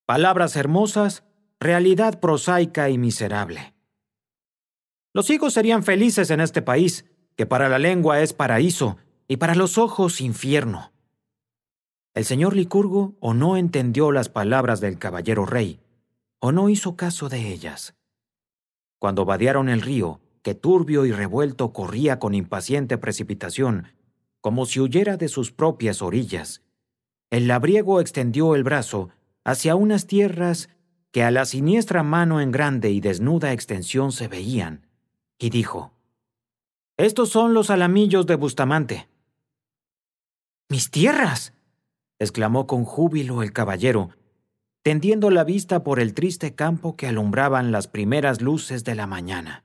Palabras hermosas, realidad prosaica y miserable. Los higos serían felices en este país, que para la lengua es paraíso y para los ojos infierno. El señor Licurgo o no entendió las palabras del caballero rey, o no hizo caso de ellas. Cuando vadearon el río, que turbio y revuelto corría con impaciente precipitación, como si huyera de sus propias orillas, el labriego extendió el brazo hacia unas tierras que a la siniestra mano en grande y desnuda extensión se veían, y dijo: «Estos son los alamillos de Bustamante». «¡Mis tierras!», exclamó con júbilo el caballero, tendiendo la vista por el triste campo que alumbraban las primeras luces de la mañana.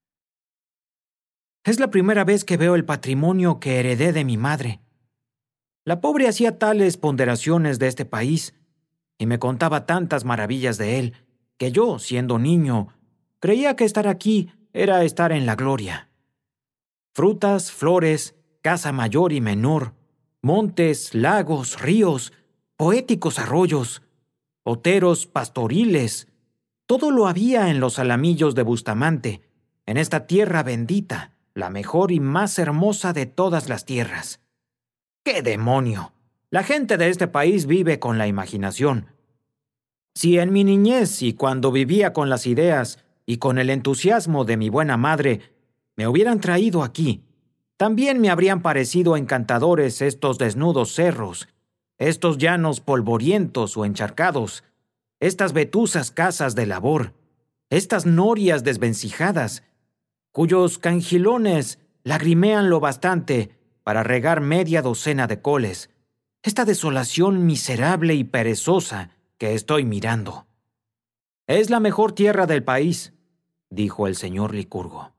«Es la primera vez que veo el patrimonio que heredé de mi madre. La pobre hacía tales ponderaciones de este país y me contaba tantas maravillas de él, que yo, siendo niño, creía que estar aquí era estar en la gloria. Frutas, flores, casa mayor y menor, montes, lagos, ríos, poéticos arroyos, oteros pastoriles, todo lo había en los alamillos de Bustamante, en esta tierra bendita, la mejor y más hermosa de todas las tierras. ¡Qué demonio! La gente de este país vive con la imaginación. Si en mi niñez y cuando vivía con las ideas y con el entusiasmo de mi buena madre me hubieran traído aquí, también me habrían parecido encantadores estos desnudos cerros, estos llanos polvorientos o encharcados, estas vetusas casas de labor, estas norias desvencijadas, cuyos cangilones lagrimean lo bastante para regar media docena de coles, esta desolación miserable y perezosa que estoy mirando. «Es la mejor tierra del país», dijo el señor Licurgo.